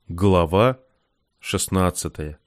Глава 16.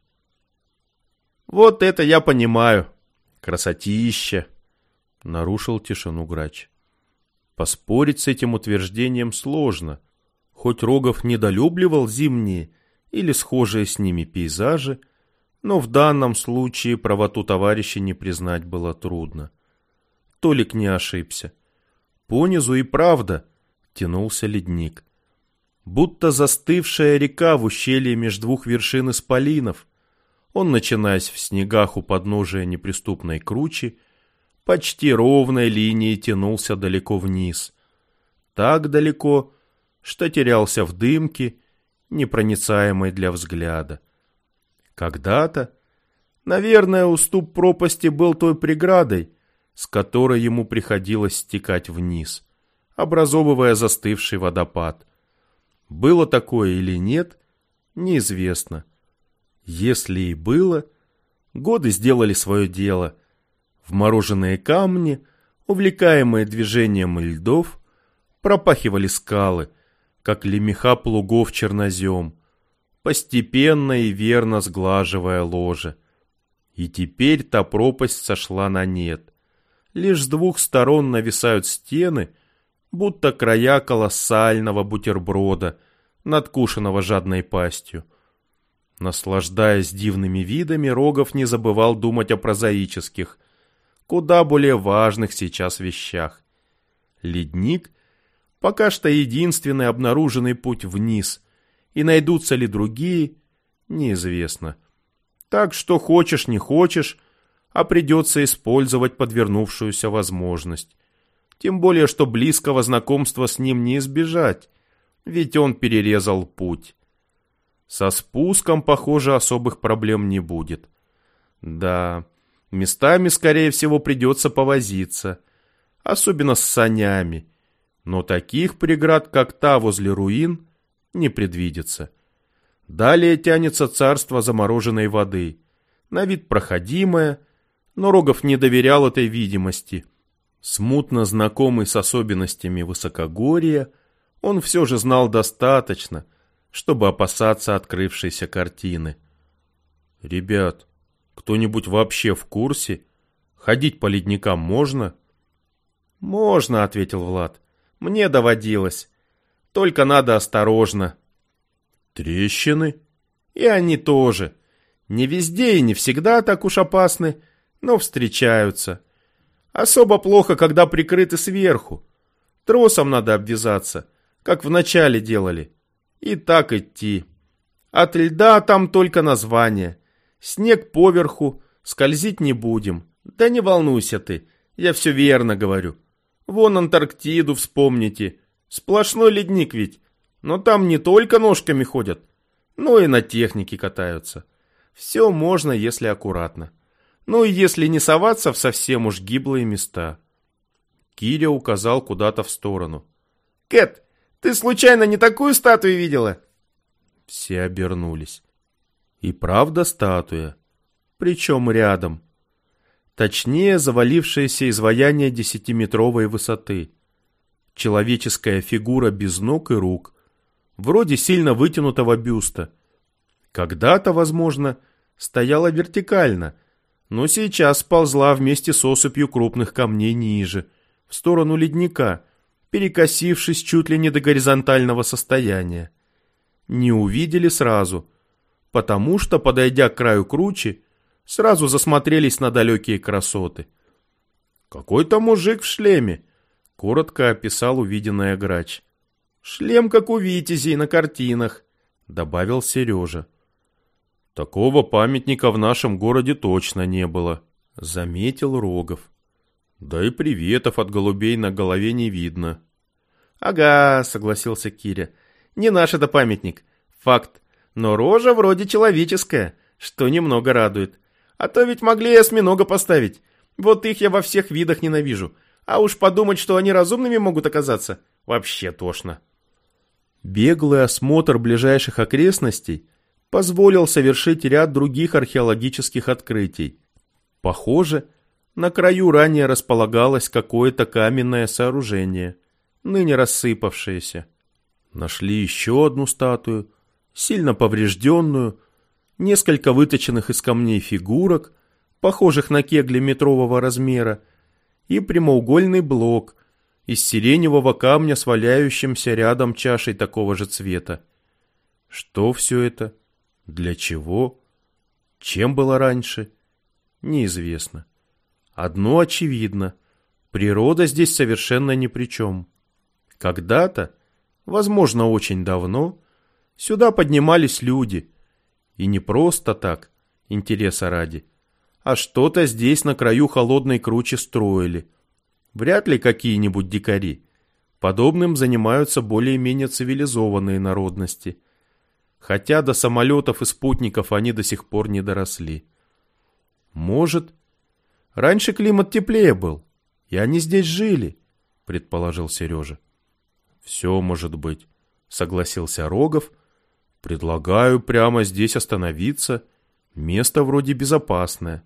«Вот это я понимаю. Красотища!» — нарушил тишину грач. Поспорить с этим утверждением сложно. Хоть Рогов недолюбливал зимние или схожие с ними пейзажи, но в данном случае правоту товарища не признать было трудно. Толик не ошибся. Понизу и правда тянулся ледник. Будто застывшая река в ущелье меж двух вершин исполинов. Он, начинаясь в снегах у подножия неприступной кручи, почти ровной линией тянулся далеко вниз. Так далеко, что терялся в дымке, непроницаемой для взгляда. Когда-то, наверное, уступ пропасти был той преградой, с которой ему приходилось стекать вниз, образовывая застывший водопад. Было такое или нет, неизвестно. Если и было, годы сделали свое дело. Вмороженные камни, увлекаемые движением льдов, пропахивали скалы, как лемеха плугов чернозем, постепенно и верно сглаживая ложе. И теперь та пропасть сошла на нет. Лишь с двух сторон нависают стены, будто края колоссального бутерброда, надкушенного жадной пастью. Наслаждаясь дивными видами, Рогов не забывал думать о прозаических, куда более важных сейчас вещах. Ледник — пока что единственный обнаруженный путь вниз, и найдутся ли другие — неизвестно. Так что хочешь не хочешь, а придется использовать подвернувшуюся возможность. Тем более, что близкого знакомства с ним не избежать, ведь он перерезал путь. Со спуском, похоже, особых проблем не будет. Да, местами, скорее всего, придется повозиться, особенно с санями, но таких преград, как та возле руин, не предвидится. Далее тянется царство замороженной воды, на вид проходимое, но Рогов не доверял этой видимости. Смутно знакомый с особенностями высокогорья, он все же знал достаточно, чтобы опасаться открывшейся картины. «Ребят, кто-нибудь вообще в курсе? Ходить по ледникам можно?» «Можно», — ответил Влад. «Мне доводилось. Только надо осторожно». «Трещины?» «И они тоже. Не везде и не всегда так уж опасны, но встречаются. Особо плохо, когда прикрыты сверху. Тросом надо обвязаться, как вначале делали. И так идти. От льда там только название. Снег поверху, скользить не будем. Да не волнуйся ты, я все верно говорю. Вон Антарктиду вспомните. Сплошной ледник ведь. Но там не только ножками ходят, но и на технике катаются. Все можно, если аккуратно. Ну и если не соваться в совсем уж гиблые места». Киря указал куда-то в сторону. «Кэт, ты случайно не такую статую видела?» Все обернулись. И правда статуя, причем рядом. Точнее, завалившееся изваяние 10-метровой высоты. Человеческая фигура без ног и рук, вроде сильно вытянутого бюста. Когда-то, возможно, стояла вертикально, но сейчас сползла вместе с осыпью крупных камней ниже, в сторону ледника, перекосившись чуть ли не до горизонтального состояния. Не увидели сразу, потому что, подойдя к краю кручи, сразу засмотрелись на далекие красоты. «Какой-то мужик в шлеме», — коротко описал увиденное грач. «Шлем, как у витязей на картинах», — добавил Сережа. «Такого памятника в нашем городе точно не было», — заметил Рогов. «Да и приветов от голубей на голове не видно». «Ага», — согласился Киря. «Не наш это памятник. Факт. Но рожа вроде человеческая, что немного радует. А то ведь могли и осьминога поставить. Вот их я во всех видах ненавижу. А уж подумать, что они разумными могут оказаться, вообще тошно». Беглый осмотр ближайших окрестностей позволил совершить ряд других археологических открытий. Похоже, на краю ранее располагалось какое-то каменное сооружение, ныне рассыпавшееся. Нашли еще одну статую, сильно поврежденную, несколько выточенных из камней фигурок, похожих на кегли метрового размера, и прямоугольный блок из сиреневого камня с валяющимся рядом чашей такого же цвета. Что все это? Для чего? Чем было раньше? Неизвестно. Одно очевидно. Природа здесь совершенно ни при чем. Когда-то, возможно, очень давно, сюда поднимались люди. И не просто так, интереса ради, а что-то здесь на краю холодной кручи строили. Вряд ли какие-нибудь дикари. Подобным занимаются более-менее цивилизованные народности. Хотя до самолетов и спутников они до сих пор не доросли. Может, раньше климат теплее был, и они здесь жили, предположил Сережа. Все может быть, согласился Рогов. Предлагаю прямо здесь остановиться. Место вроде безопасное.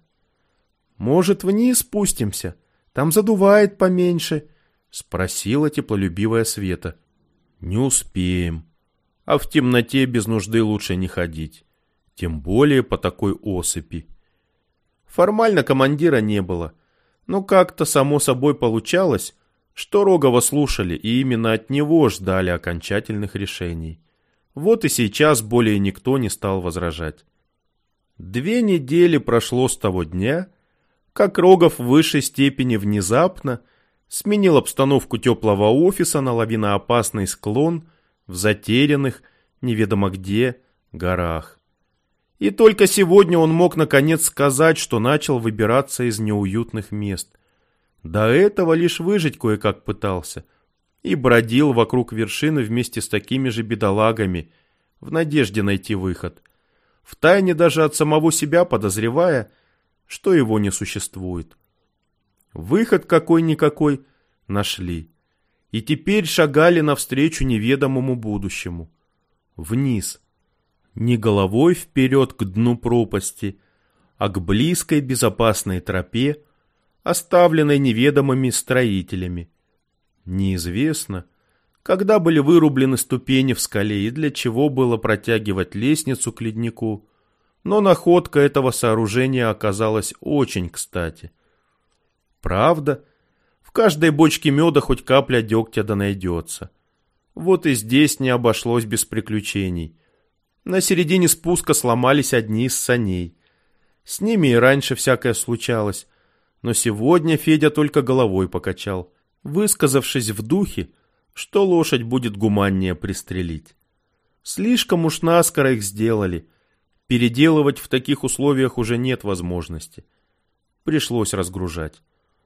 Может, вниз спустимся? Там задувает поменьше, спросила теплолюбивая Света. Не успеем. А в темноте без нужды лучше не ходить. Тем более по такой осыпи. Формально командира не было, но как-то само собой получалось, что Рогова слушали и именно от него ждали окончательных решений. Вот и сейчас более никто не стал возражать. 2 недели прошло с того дня, как Рогов в высшей степени внезапно сменил обстановку теплого офиса на лавиноопасный склон в затерянных, неведомо где, горах. И только сегодня он мог наконец сказать, что начал выбираться из неуютных мест. До этого лишь выжить кое-как пытался и бродил вокруг вершины вместе с такими же бедолагами в надежде найти выход, втайне даже от самого себя подозревая, что его не существует. Выход какой-никакой нашли, и теперь шагали навстречу неведомому будущему. Вниз, не головой вперед к дну пропасти, а к близкой безопасной тропе, оставленной неведомыми строителями. Неизвестно, когда были вырублены ступени в скале и для чего было протягивать лестницу к леднику, но находка этого сооружения оказалась очень кстати. Правда, в каждой бочке меда хоть капля дегтя да найдется. Вот и здесь не обошлось без приключений. На середине спуска сломались одни из саней. С ними и раньше всякое случалось, но сегодня Федя только головой покачал, высказавшись в духе, что лошадь будет гуманнее пристрелить. Слишком уж наскоро их сделали. Переделывать в таких условиях уже нет возможности. Пришлось разгружать.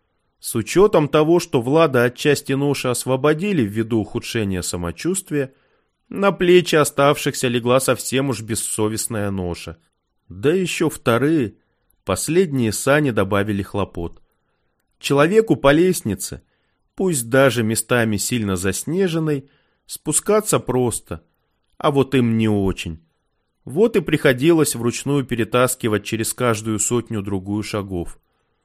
С учетом того, что Влада от части ноши освободили ввиду ухудшения самочувствия, на плечи оставшихся легла совсем уж бессовестная ноша. Да еще вторые, последние сани добавили хлопот. Человеку по лестнице, пусть даже местами сильно заснеженной, спускаться просто, а вот им не очень. Вот и приходилось вручную перетаскивать через каждую 100-другую шагов.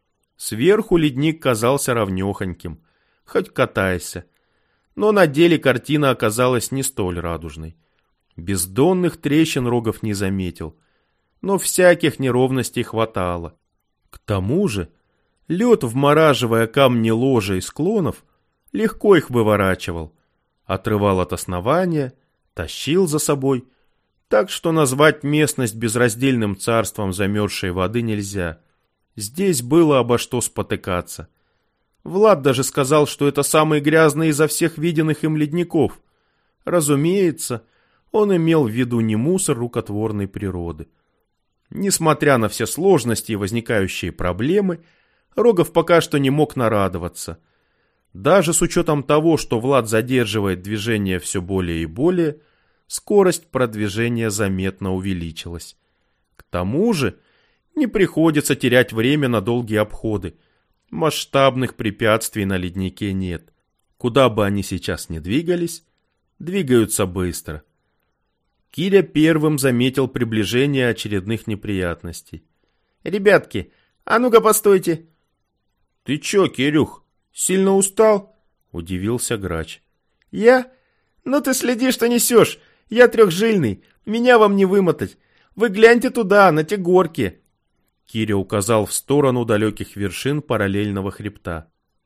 Сверху ледник казался ровнёхоньким, хоть катайся. Но на деле картина оказалась не столь радужной. Бездонных трещин Рогов не заметил, но всяких неровностей хватало. К тому же лед, вмораживая камни ложа и склонов, легко их выворачивал, отрывал от основания, тащил за собой, так что назвать местность безраздельным царством замерзшей воды нельзя. Здесь было обо что спотыкаться. Влад даже сказал, что это самый грязный изо всех виденных им ледников. Разумеется, он имел в виду не мусор рукотворной природы. Несмотря на все сложности и возникающие проблемы, Рогов пока что не мог нарадоваться. Даже с учетом того, что Влад задерживает движение все более и более, скорость продвижения заметно увеличилась. К тому же не приходится терять время на долгие обходы. Масштабных препятствий на леднике нет. Куда бы они сейчас ни двигались, двигаются быстро. Киря первым заметил приближение очередных неприятностей. «Ребятки, а ну-ка постойте!» «Ты чё, Кирюх, сильно устал?» — удивился Грач. «Я? Ну ты следи, что несешь! Я трехжильный, Меня вам не вымотать. Вы гляньте туда, на те горки. Киря указал в сторону далеких вершин параллельного хребта.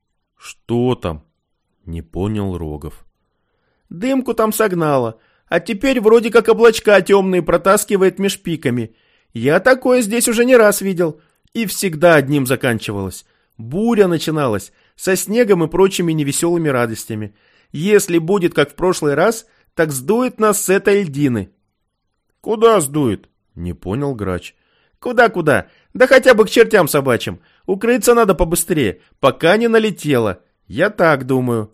Что там? Не понял Рогов. Дымку там согнало, а теперь вроде как облачка темные протаскивает меж пиками. Я такое здесь уже не раз видел. И всегда одним заканчивалось. Буря начиналась со снегом и прочими невеселыми радостями. Если будет как в прошлый раз, так сдует нас с этой льдины. Куда сдует? Не понял Грач. Куда-куда? Да хотя бы к чертям собачьим. Укрыться надо побыстрее, пока не налетело. Я так думаю.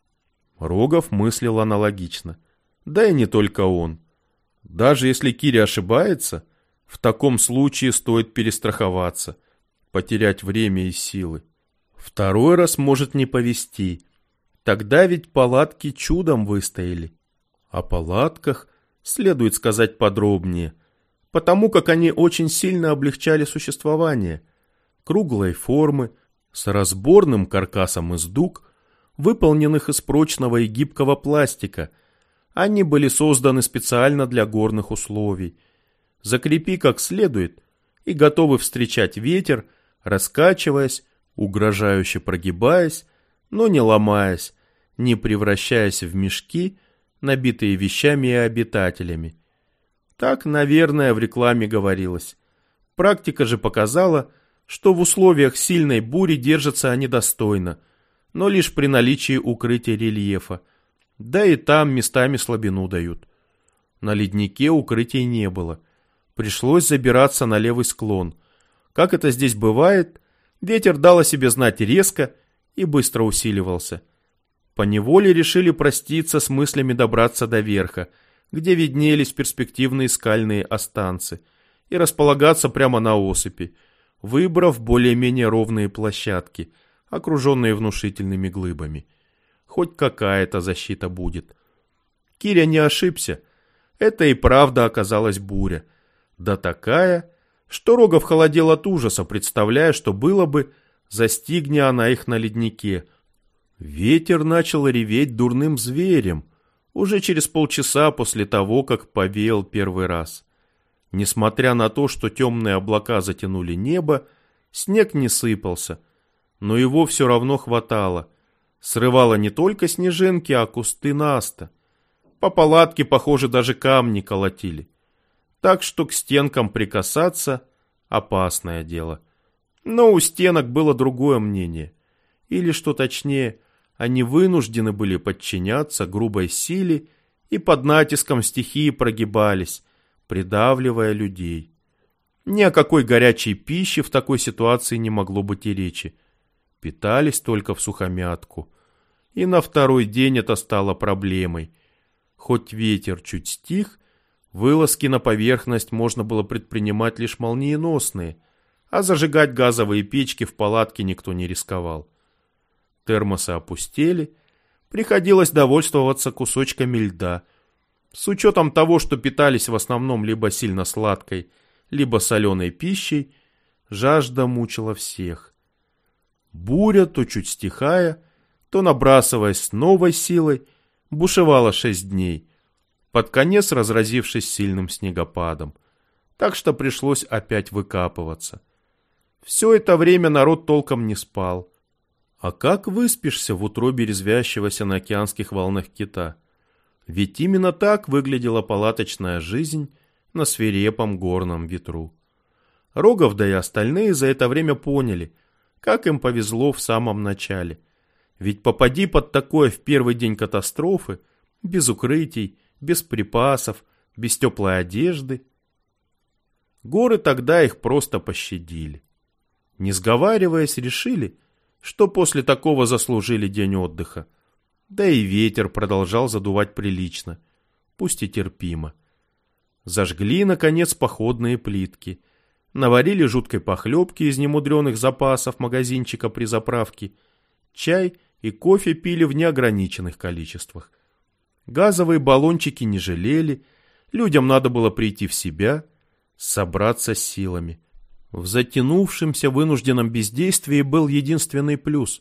Рогов мыслил аналогично. Да и не только он. Даже если Киря ошибается, в таком случае стоит перестраховаться, потерять время и силы. Второй раз может не повезти. Тогда ведь палатки чудом выстояли. О палатках следует сказать подробнее, потому как они очень сильно облегчали существование. Круглой формы, с разборным каркасом из дуг, выполненных из прочного и гибкого пластика. Они были созданы специально для горных условий. Закрепи как следует, и готовы встречать ветер, раскачиваясь, угрожающе прогибаясь, но не ломаясь, не превращаясь в мешки, набитые вещами и обитателями. Так, наверное, в рекламе говорилось. Практика же показала, что в условиях сильной бури держатся они достойно, но лишь при наличии укрытия рельефа, да и там местами слабину дают. На леднике укрытий не было. Пришлось забираться на левый склон. Как это здесь бывает, ветер дал о себе знать резко и быстро усиливался. Поневоле решили проститься с мыслями добраться до верха, где виднелись перспективные скальные останцы, и располагаться прямо на осыпи, выбрав более-менее ровные площадки, окруженные внушительными глыбами. Хоть какая-то защита будет. Киря не ошибся. Это и правда оказалась буря. Да такая, что Рогов холодел от ужаса, представляя, что было бы, застигни она их на леднике. Ветер начал реветь дурным зверем уже через полчаса после того, как повеял первый раз. Несмотря на то, что темные облака затянули небо, снег не сыпался, но его все равно хватало. Срывало не только снежинки, а кусты наста. По палатке, похоже, даже камни колотили. Так что к стенкам прикасаться – опасное дело. Но у стенок было другое мнение. Или, что точнее, они вынуждены были подчиняться грубой силе и под натиском стихии прогибались, придавливая людей. Ни о какой горячей пище в такой ситуации не могло быть и речи. Питались только всухомятку. И на второй день это стало проблемой. Хоть ветер чуть стих, вылазки на поверхность можно было предпринимать лишь молниеносные, а зажигать газовые печки в палатке никто не рисковал. Термосы опустели, приходилось довольствоваться кусочками льда. С учетом того, что питались в основном либо сильно сладкой, либо соленой пищей, жажда мучила всех. Буря, то чуть стихая, то набрасываясь с новой силой, бушевала 6 дней, под конец разразившись сильным снегопадом, так что пришлось опять выкапываться. Все это время народ толком не спал. А как выспишься в утробе резвящегося на океанских волнах кита? Ведь именно так выглядела палаточная жизнь на свирепом горном ветру. Рогов, да и остальные за это время поняли, как им повезло в самом начале. Ведь попади под такое в первый день катастрофы, без укрытий, без припасов, без теплой одежды. Горы тогда их просто пощадили. Не сговариваясь, решили, что после такого заслужили день отдыха. Да и ветер продолжал задувать прилично, пусть и терпимо. Зажгли, наконец, походные плитки, наварили жуткой похлебки из немудреных запасов магазинчика при заправке, чай и кофе пили в неограниченных количествах. Газовые баллончики не жалели, людям надо было прийти в себя, собраться с силами. В затянувшемся вынужденном бездействии был единственный плюс.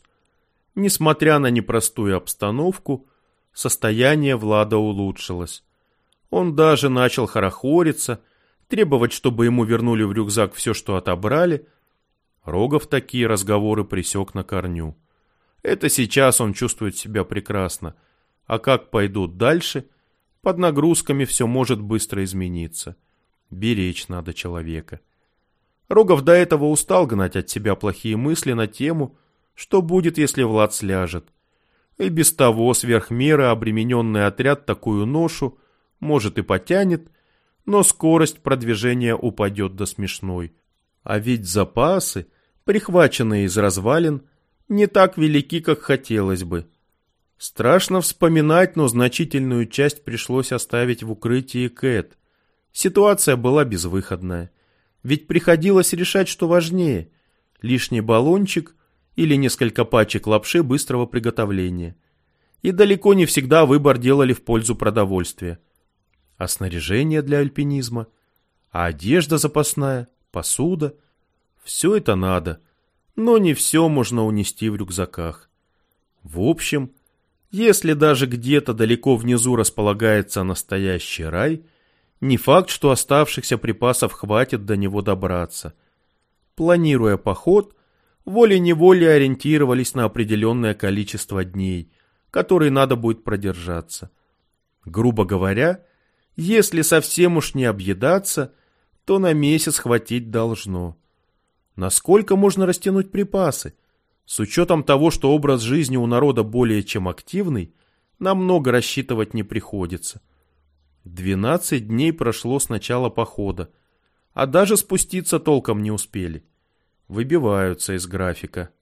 Несмотря на непростую обстановку, состояние Влада улучшилось. Он даже начал хорохориться, требовать, чтобы ему вернули в рюкзак все, что отобрали. Рогов такие разговоры пресек на корню. Это сейчас он чувствует себя прекрасно. А как пойдут дальше, под нагрузками все может быстро измениться. Беречь надо человека. Рогов до этого устал гнать от себя плохие мысли на тему, что будет, если Влад сляжет. И без того сверх меры обремененный отряд такую ношу, может, и потянет, но скорость продвижения упадет до смешной. А ведь запасы, прихваченные из развалин, не так велики, как хотелось бы. Страшно вспоминать, но значительную часть пришлось оставить в укрытии Кэт. Ситуация была безвыходная. Ведь приходилось решать, что важнее – лишний баллончик или несколько пачек лапши быстрого приготовления. И далеко не всегда выбор делали в пользу продовольствия. А снаряжение для альпинизма, а одежда запасная, посуда – все это надо, но не все можно унести в рюкзаках. В общем, если даже где-то далеко внизу располагается настоящий рай, не факт, что оставшихся припасов хватит до него добраться. Планируя поход, волей-неволей ориентировались на определенное количество дней, которые надо будет продержаться. Грубо говоря, если совсем уж не объедаться, то на месяц хватить должно. Насколько можно растянуть припасы? С учетом того, что образ жизни у народа более чем активный, намного рассчитывать не приходится. 12 дней прошло с начала похода, а даже спуститься толком не успели. Выбиваются из графика.